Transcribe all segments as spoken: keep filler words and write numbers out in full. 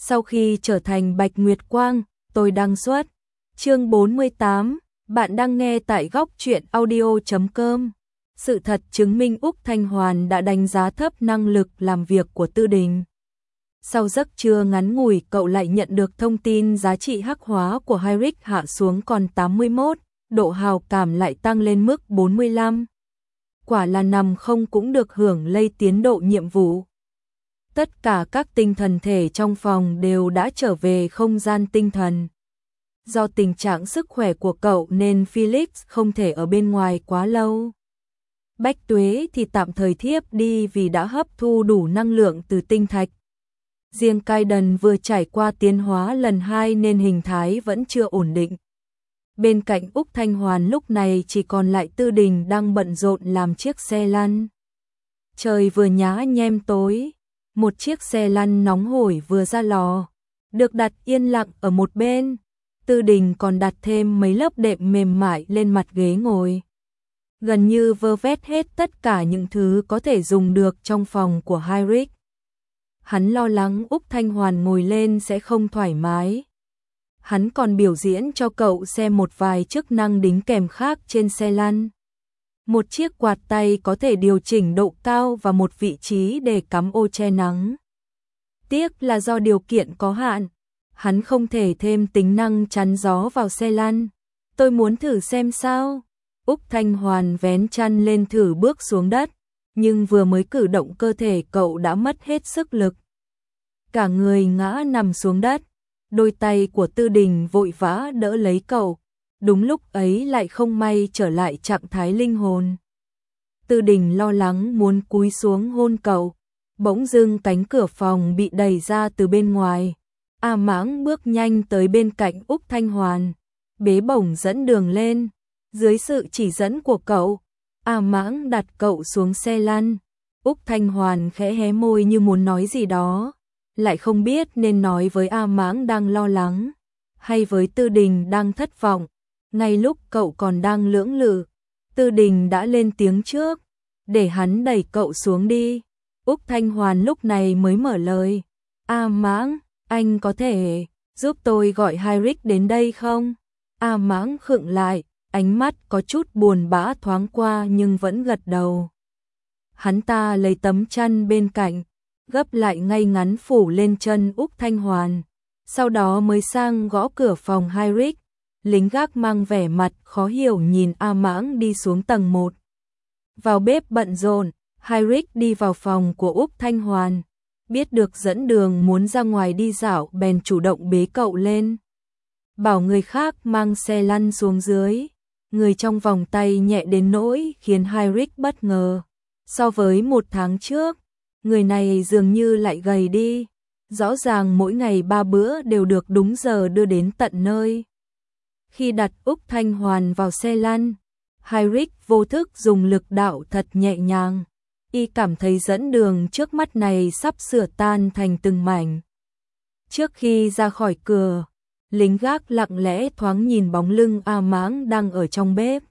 Sau khi trở thành Bạch Nguyệt Quang, tôi đăng xuất. Chương bốn mươi tám, bạn đang nghe tại góc truyện audio chấm com. Sự thật chứng minh Úc Thanh Hoàn đã đánh giá thấp năng lực làm việc của Tư Đình. Sau giấc trưa ngắn ngủi, cậu lại nhận được thông tin giá trị hắc hóa của Hyric hạ xuống còn tám mươi mốt, độ hào cảm lại tăng lên mức bốn mươi lăm. Quả là nằm không cũng được hưởng lây tiến độ nhiệm vụ. Tất cả các tinh thần thể trong phòng đều đã trở về không gian tinh thần. Do tình trạng sức khỏe của cậu nên Felix không thể ở bên ngoài quá lâu. Bách Tuế thì tạm thời thiếp đi vì đã hấp thu đủ năng lượng từ tinh thạch. Riêng Kaiden vừa trải qua tiến hóa lần hai nên hình thái vẫn chưa ổn định. Bên cạnh Úc Thanh Hoàn lúc này chỉ còn lại Tư Đình đang bận rộn làm chiếc xe lăn. Trời vừa nhá nhem tối, một chiếc xe lăn nóng hổi vừa ra lò, được đặt yên lặng ở một bên. Tư Đình còn đặt thêm mấy lớp đệm mềm mại lên mặt ghế ngồi. Gần như vơ vét hết tất cả những thứ có thể dùng được trong phòng của Hyric. Hắn lo lắng Úc Thanh Hoàn ngồi lên sẽ không thoải mái. Hắn còn biểu diễn cho cậu xem một vài chức năng đính kèm khác trên xe lăn. Một chiếc quạt tay có thể điều chỉnh độ cao và một vị trí để cắm ô che nắng. Tiếc là do điều kiện có hạn, hắn không thể thêm tính năng chắn gió vào xe lăn. Tôi muốn thử xem sao. Úc Thanh Hoàn vén chăn lên thử bước xuống đất, nhưng vừa mới cử động cơ thể cậu đã mất hết sức lực. Cả người ngã nằm xuống đất, đôi tay của Tư Đình vội vã đỡ lấy cậu. Đúng lúc ấy lại không may trở lại trạng thái linh hồn. Tư Đình lo lắng muốn cúi xuống hôn cậu, bỗng dưng cánh cửa phòng bị đẩy ra từ bên ngoài. A Mãng bước nhanh tới bên cạnh Úc Thanh Hoàn, bế bổng dẫn đường lên. Dưới sự chỉ dẫn của cậu, A Mãng đặt cậu xuống xe lăn. Úc Thanh Hoàn khẽ hé môi như muốn nói gì đó, lại không biết nên nói với A Mãng đang lo lắng, hay với Tư Đình đang thất vọng. Ngay lúc cậu còn đang lưỡng lự, Tư Đình đã lên tiếng trước, để hắn đẩy cậu xuống đi. Úc Thanh Hoàn lúc này mới mở lời. A Mãng, anh có thể giúp tôi gọi Hyric đến đây không? A Mãng khựng lại, ánh mắt có chút buồn bã thoáng qua nhưng vẫn gật đầu. Hắn ta lấy tấm chăn bên cạnh, gấp lại ngay ngắn phủ lên chân Úc Thanh Hoàn, sau đó mới sang gõ cửa phòng Hyric. Lính gác mang vẻ mặt khó hiểu nhìn A Mãng đi xuống tầng một. Vào bếp bận rộn, Hyric đi vào phòng của Úc Thanh Hoàn, biết được dẫn đường muốn ra ngoài đi dạo bèn chủ động bế cậu lên. Bảo người khác mang xe lăn xuống dưới, người trong vòng tay nhẹ đến nỗi khiến Hyric bất ngờ. So với một tháng trước, người này dường như lại gầy đi, rõ ràng mỗi ngày ba bữa đều được đúng giờ đưa đến tận nơi. Khi đặt Úc Thanh Hoàn vào xe lăn, Hyric vô thức dùng lực đạo thật nhẹ nhàng. Y cảm thấy dẫn đường trước mắt này sắp sửa tan thành từng mảnh. Trước khi ra khỏi cửa, lính gác lặng lẽ thoáng nhìn bóng lưng A Mãng đang ở trong bếp.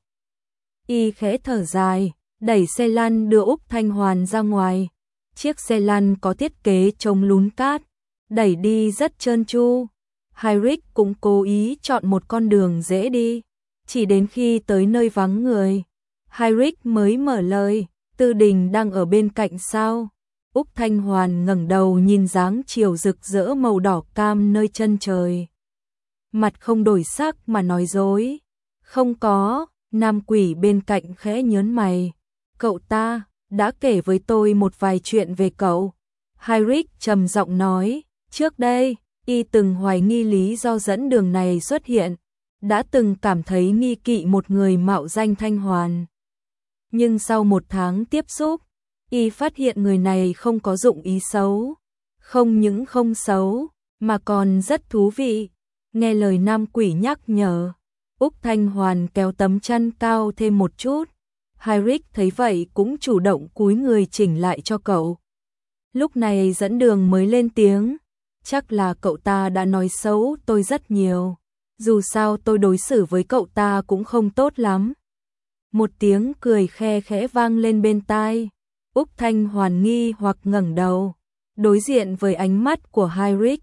Y khẽ thở dài, đẩy xe lăn đưa Úc Thanh Hoàn ra ngoài. Chiếc xe lăn có thiết kế chống lún cát, đẩy đi rất trơn tru. Hyric cũng cố ý chọn một con đường dễ đi. Chỉ đến khi tới nơi vắng người, Hyric mới mở lời. Tư Đình đang ở bên cạnh sao? Úc Thanh Hoàn ngẩng đầu nhìn dáng chiều rực rỡ màu đỏ cam nơi chân trời. Mặt không đổi sắc mà nói dối. Không có. Nam quỷ bên cạnh khẽ nhớn mày. Cậu ta đã kể với tôi một vài chuyện về cậu. Hyric trầm giọng nói. Trước đây, y từng hoài nghi lý do dẫn đường này xuất hiện, đã từng cảm thấy nghi kỵ một người mạo danh Thanh Hoàn. Nhưng sau một tháng tiếp xúc, y phát hiện người này không có dụng ý xấu. Không những không xấu, mà còn rất thú vị. Nghe lời nam quỷ nhắc nhở, Úc Thanh Hoàn kéo tấm chăn cao thêm một chút. Hyric thấy vậy cũng chủ động cúi người chỉnh lại cho cậu. Lúc này dẫn đường mới lên tiếng. Chắc là cậu ta đã nói xấu tôi rất nhiều. Dù sao tôi đối xử với cậu ta cũng không tốt lắm. Một tiếng cười khe khẽ vang lên bên tai. Úc Thanh Hoàn nghi hoặc ngẩng đầu, đối diện với ánh mắt của Hyric.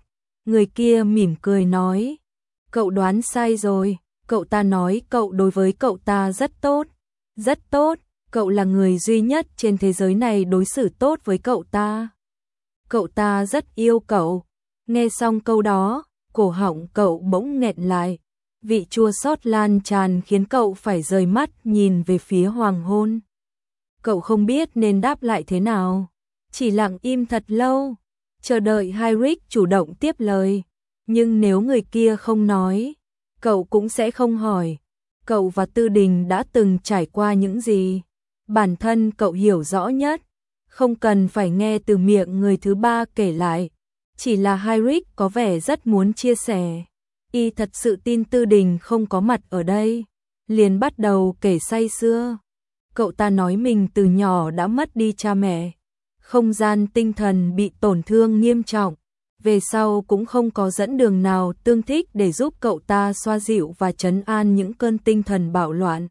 Người kia mỉm cười nói, cậu đoán sai rồi, cậu ta nói cậu đối với cậu ta rất tốt, rất tốt, cậu là người duy nhất trên thế giới này đối xử tốt với cậu ta. Cậu ta rất yêu cậu. Nghe xong câu đó, cổ họng cậu bỗng nghẹn lại, vị chua xót lan tràn khiến cậu phải rời mắt nhìn về phía hoàng hôn. Cậu không biết nên đáp lại thế nào, chỉ lặng im thật lâu, chờ đợi Heinrich chủ động tiếp lời. Nhưng nếu người kia không nói, cậu cũng sẽ không hỏi. Cậu và Tư Đình đã từng trải qua những gì? Bản thân cậu hiểu rõ nhất, không cần phải nghe từ miệng người thứ ba kể lại. Chỉ là Heinrich có vẻ rất muốn chia sẻ. Y thật sự tin Tư Đình không có mặt ở đây, liền bắt đầu kể say sưa. Cậu ta nói mình từ nhỏ đã mất đi cha mẹ, không gian tinh thần bị tổn thương nghiêm trọng, về sau cũng không có dẫn đường nào tương thích để giúp cậu ta xoa dịu và trấn an những cơn tinh thần bạo loạn.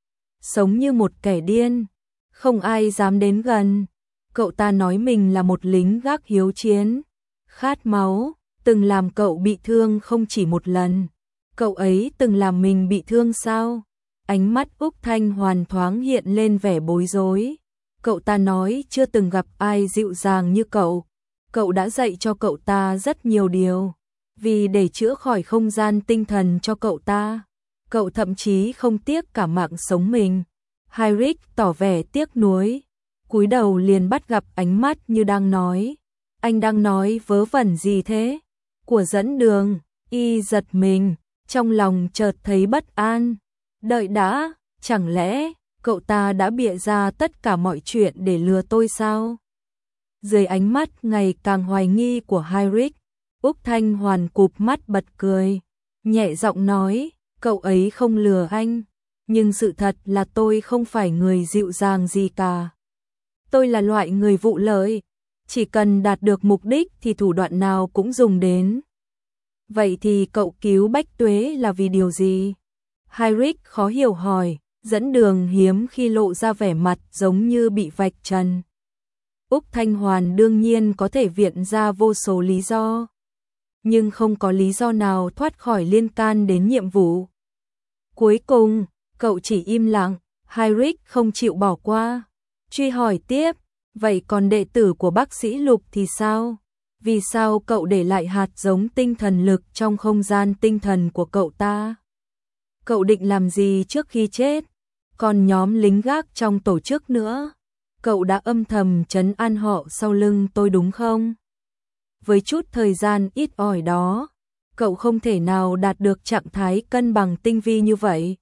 Sống như một kẻ điên, không ai dám đến gần. Cậu ta nói mình là một lính gác hiếu chiến, khát máu, từng làm cậu bị thương không chỉ một lần. Cậu ấy từng làm mình bị thương sao? Ánh mắt Úc Thanh Hoàn thoáng hiện lên vẻ bối rối. Cậu ta nói chưa từng gặp ai dịu dàng như cậu. Cậu đã dạy cho cậu ta rất nhiều điều. Vì để chữa khỏi không gian tinh thần cho cậu ta, cậu thậm chí không tiếc cả mạng sống mình. Heinrich tỏ vẻ tiếc nuối, cúi đầu liền bắt gặp ánh mắt như đang nói, anh đang nói vớ vẩn gì thế? Của dẫn đường. Y giật mình, trong lòng chợt thấy bất an. Đợi đã, chẳng lẽ cậu ta đã bịa ra tất cả mọi chuyện để lừa tôi sao? Dưới ánh mắt ngày càng hoài nghi của Heinrich, Úc Thanh Hoàn cụp mắt bật cười, nhẹ giọng nói, cậu ấy không lừa anh, nhưng sự thật là tôi không phải người dịu dàng gì cả. Tôi là loại người vụ lợi, chỉ cần đạt được mục đích thì thủ đoạn nào cũng dùng đến. Vậy thì cậu cứu Bách Tuế là vì điều gì? Heinrich khó hiểu hỏi, dẫn đường hiếm khi lộ ra vẻ mặt giống như bị vạch trần. Úc Thanh Hoàn đương nhiên có thể viện ra vô số lý do, nhưng không có lý do nào thoát khỏi liên can đến nhiệm vụ. Cuối cùng, cậu chỉ im lặng, Heinrich không chịu bỏ qua, truy hỏi tiếp, vậy còn đệ tử của bác sĩ Lục thì sao? Vì sao cậu để lại hạt giống tinh thần lực trong không gian tinh thần của cậu ta? Cậu định làm gì trước khi chết? Còn nhóm lính gác trong tổ chức nữa, cậu đã âm thầm trấn an họ sau lưng tôi đúng không? Với chút thời gian ít ỏi đó, cậu không thể nào đạt được trạng thái cân bằng tinh vi như vậy.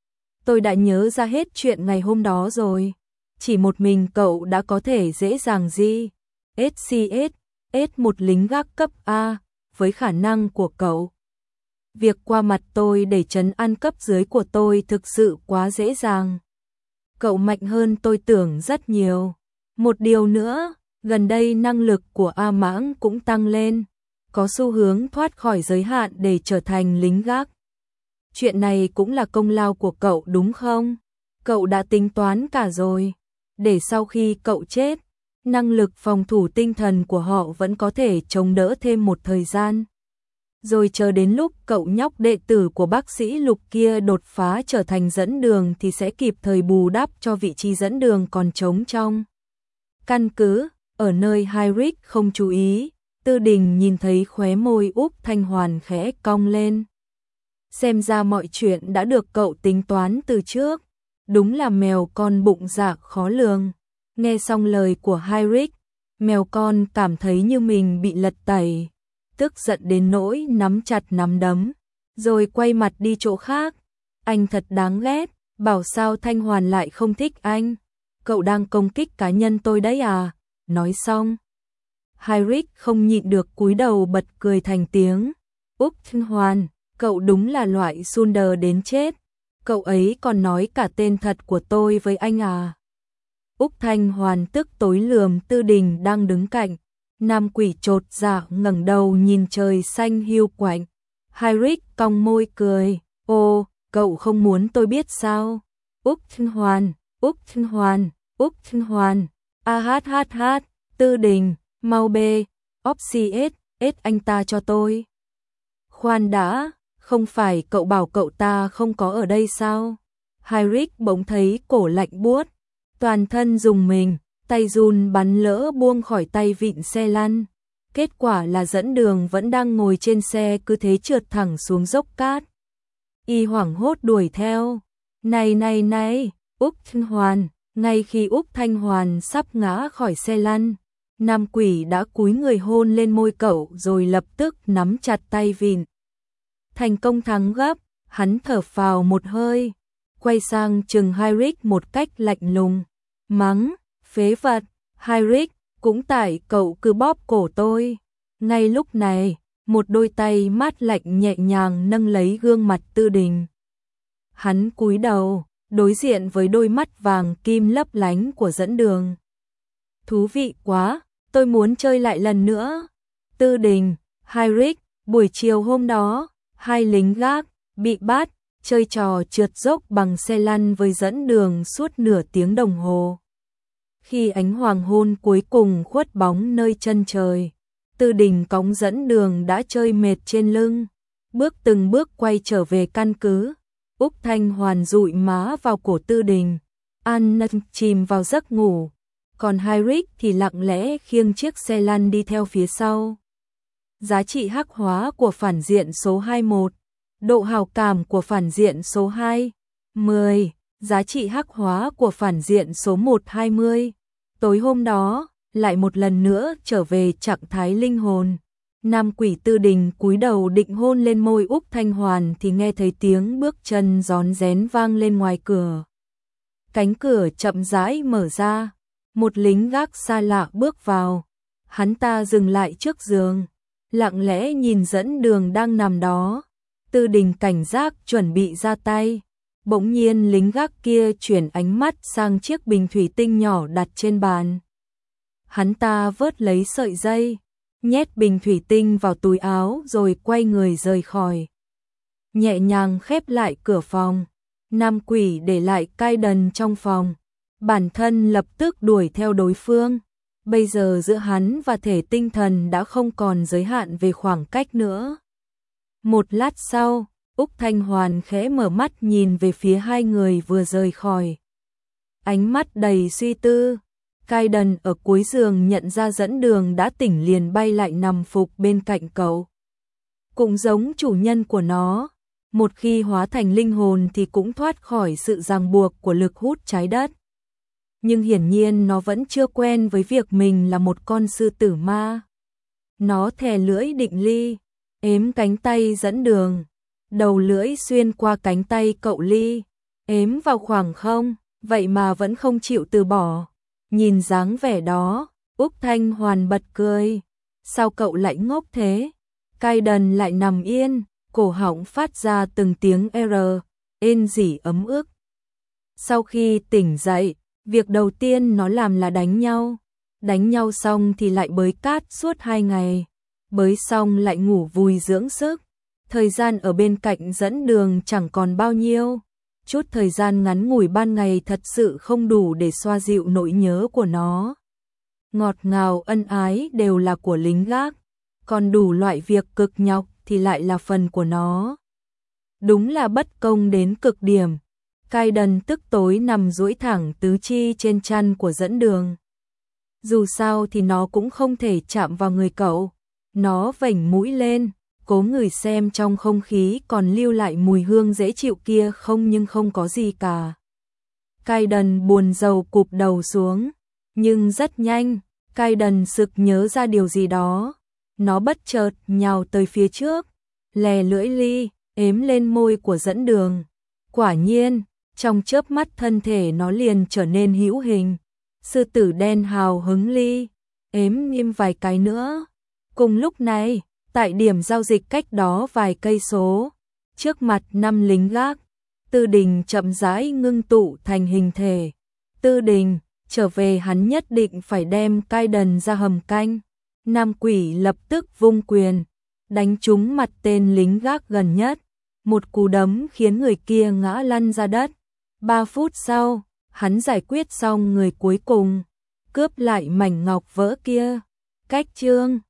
Tôi đã nhớ ra hết chuyện ngày hôm đó rồi. Chỉ một mình cậu đã có thể dễ dàng gì? ét xê ét, ét một lính gác cấp A, với khả năng của cậu. Việc qua mặt tôi để trấn an cấp dưới của tôi thực sự quá dễ dàng. Cậu mạnh hơn tôi tưởng rất nhiều. Một điều nữa, gần đây năng lực của A Mãng cũng tăng lên, có xu hướng thoát khỏi giới hạn để trở thành lính gác. Chuyện này cũng là công lao của cậu đúng không? Cậu đã tính toán cả rồi, để sau khi cậu chết, năng lực phòng thủ tinh thần của họ vẫn có thể chống đỡ thêm một thời gian. Rồi chờ đến lúc cậu nhóc đệ tử của bác sĩ Lục kia đột phá trở thành dẫn đường thì sẽ kịp thời bù đắp cho vị trí dẫn đường còn trống trong căn cứ. Ở nơi Heinrich không chú ý, Tư Đình nhìn thấy khóe môi Úc Thanh Hoàn khẽ cong lên. Xem ra mọi chuyện đã được cậu tính toán từ trước. Đúng là mèo con bụng dạ khó lường. Nghe xong lời của Heinrich, mèo con cảm thấy như mình bị lật tẩy, tức giận đến nỗi nắm chặt nắm đấm, rồi quay mặt đi chỗ khác. Anh thật đáng ghét, bảo sao Thanh Hoàn lại không thích anh. Cậu đang công kích cá nhân tôi đấy à? Nói xong, Heinrich không nhịn được cúi đầu bật cười thành tiếng. Úc Thanh Hoàn, cậu đúng là loại sunder đến chết. Cậu ấy còn nói cả tên thật của tôi với anh à? Úc Thanh Hoàn tức tối lườm Tư Đình đang đứng cạnh. Nam quỷ chột dạ ngẩng đầu nhìn trời xanh hiu quạnh. Heinrich cong môi cười. Ô, cậu không muốn tôi biết sao? Úc Thanh Hoàn, Úc Thanh Hoàn, Úc Thanh Hoàn. A hát hát hát, Tư Đình, mau bê, óp xê ét, ết anh ta cho tôi. Khoan đã, không phải cậu bảo cậu ta không có ở đây sao? Heinrich bỗng thấy cổ lạnh buốt, toàn thân rùng mình, tay run bắn lỡ buông khỏi tay vịn xe lăn. Kết quả là dẫn đường vẫn đang ngồi trên xe cứ thế trượt thẳng xuống dốc cát. Y hoảng hốt đuổi theo. Này này này, Úc Thanh Hoàn, ngay khi Úc Thanh Hoàn sắp ngã khỏi xe lăn, nam quỷ đã cúi người hôn lên môi cậu rồi lập tức nắm chặt tay vịn. Thành công thắng gấp, hắn thở phào một hơi, quay sang trừng Heinrich một cách lạnh lùng, mắng, phế vật, Heinrich, cũng tại cậu cứ bóp cổ tôi. Ngay lúc này, một đôi tay mát lạnh nhẹ nhàng nâng lấy gương mặt Tư Đình. Hắn cúi đầu, đối diện với đôi mắt vàng kim lấp lánh của dẫn đường. Thú vị quá, tôi muốn chơi lại lần nữa. Tư Đình, Heinrich, buổi chiều hôm đó, hai lính gác bị bắt, chơi trò trượt dốc bằng xe lăn với dẫn đường suốt nửa tiếng đồng hồ. Khi ánh hoàng hôn cuối cùng khuất bóng nơi chân trời, Tư Đình cõng dẫn đường đã chơi mệt trên lưng, bước từng bước quay trở về căn cứ. Úc Thanh Hoàn dụi má vào cổ Tư Đình, an nâng chìm vào giấc ngủ, còn Heinrich thì lặng lẽ khiêng chiếc xe lăn đi theo phía sau. Giá trị hắc hóa của phản diện số hai mươi mốt, độ hào cảm của phản diện số hai, mười, giá trị hắc hóa của phản diện số một hai mươi. Tối hôm đó, lại một lần nữa trở về trạng thái linh hồn. Nam quỷ Tư Đình cúi đầu định hôn lên môi Úc Thanh Hoàn thì nghe thấy tiếng bước chân rón rén vang lên ngoài cửa. Cánh cửa chậm rãi mở ra, một lính gác xa lạ bước vào. Hắn ta dừng lại trước giường, lặng lẽ nhìn dẫn đường đang nằm đó. Tư Đình cảnh giác chuẩn bị ra tay. Bỗng nhiên lính gác kia chuyển ánh mắt sang chiếc bình thủy tinh nhỏ đặt trên bàn. Hắn ta vớt lấy sợi dây, nhét bình thủy tinh vào túi áo rồi quay người rời khỏi. Nhẹ nhàng khép lại cửa phòng, nam quỷ để lại cai đần trong phòng. Bản thân lập tức đuổi theo đối phương. Bây giờ giữa hắn và thể tinh thần đã không còn giới hạn về khoảng cách nữa. Một lát sau, Úc Thanh Hoàn khẽ mở mắt nhìn về phía hai người vừa rời khỏi. Ánh mắt đầy suy tư. Cai đần ở cuối giường nhận ra dẫn đường đã tỉnh liền bay lại nằm phục bên cạnh cậu. Cũng giống chủ nhân của nó, một khi hóa thành linh hồn thì cũng thoát khỏi sự ràng buộc của lực hút trái đất. Nhưng hiển nhiên nó vẫn chưa quen với việc mình là một con sư tử ma. Nó thè lưỡi định Ly, ếm cánh tay dẫn đường, đầu lưỡi xuyên qua cánh tay cậu Ly, ếm vào khoảng không, vậy mà vẫn không chịu từ bỏ. Nhìn dáng vẻ đó, Úc Thanh Hoàn bật cười. Sao cậu lại ngốc thế? Cai đần lại nằm yên, cổ họng phát ra từng tiếng R, ên rỉ ấm ức. Sau khi tỉnh dậy, việc đầu tiên nó làm là đánh nhau. Đánh nhau xong thì lại bới cát suốt hai ngày. Bới xong lại ngủ vùi dưỡng sức. Thời gian ở bên cạnh dẫn đường chẳng còn bao nhiêu. Chút thời gian ngắn ngủi ban ngày thật sự không đủ để xoa dịu nỗi nhớ của nó. Ngọt ngào ân ái đều là của lính gác, còn đủ loại việc cực nhọc thì lại là phần của nó. Đúng là bất công đến cực điểm. Cai đần tức tối nằm duỗi thẳng tứ chi trên chăn của dẫn đường. Dù sao thì nó cũng không thể chạm vào người cậu. Nó vểnh mũi lên, cố ngửi xem trong không khí còn lưu lại mùi hương dễ chịu kia không, nhưng không có gì cả. Cai đần buồn rầu cụp đầu xuống, nhưng rất nhanh, cai đần sực nhớ ra điều gì đó. Nó bất chợt nhào tới phía trước, lè lưỡi Ly, ếm lên môi của dẫn đường. Quả nhiên, trong chớp mắt thân thể nó liền trở nên hữu hình. Sư tử đen hào hứng Ly, ếm nghiêm vài cái nữa. Cùng lúc này, tại điểm giao dịch cách đó vài cây số, trước mặt năm lính gác, Tư Đình chậm rãi ngưng tụ thành hình thể. Tư Đình, trở về, hắn nhất định phải đem cai đần ra hầm canh. Nam quỷ lập tức vung quyền, đánh trúng mặt tên lính gác gần nhất. Một cú đấm khiến người kia ngã lăn ra đất. Ba phút sau, hắn giải quyết xong người cuối cùng, cướp lại mảnh ngọc vỡ kia. Cách chương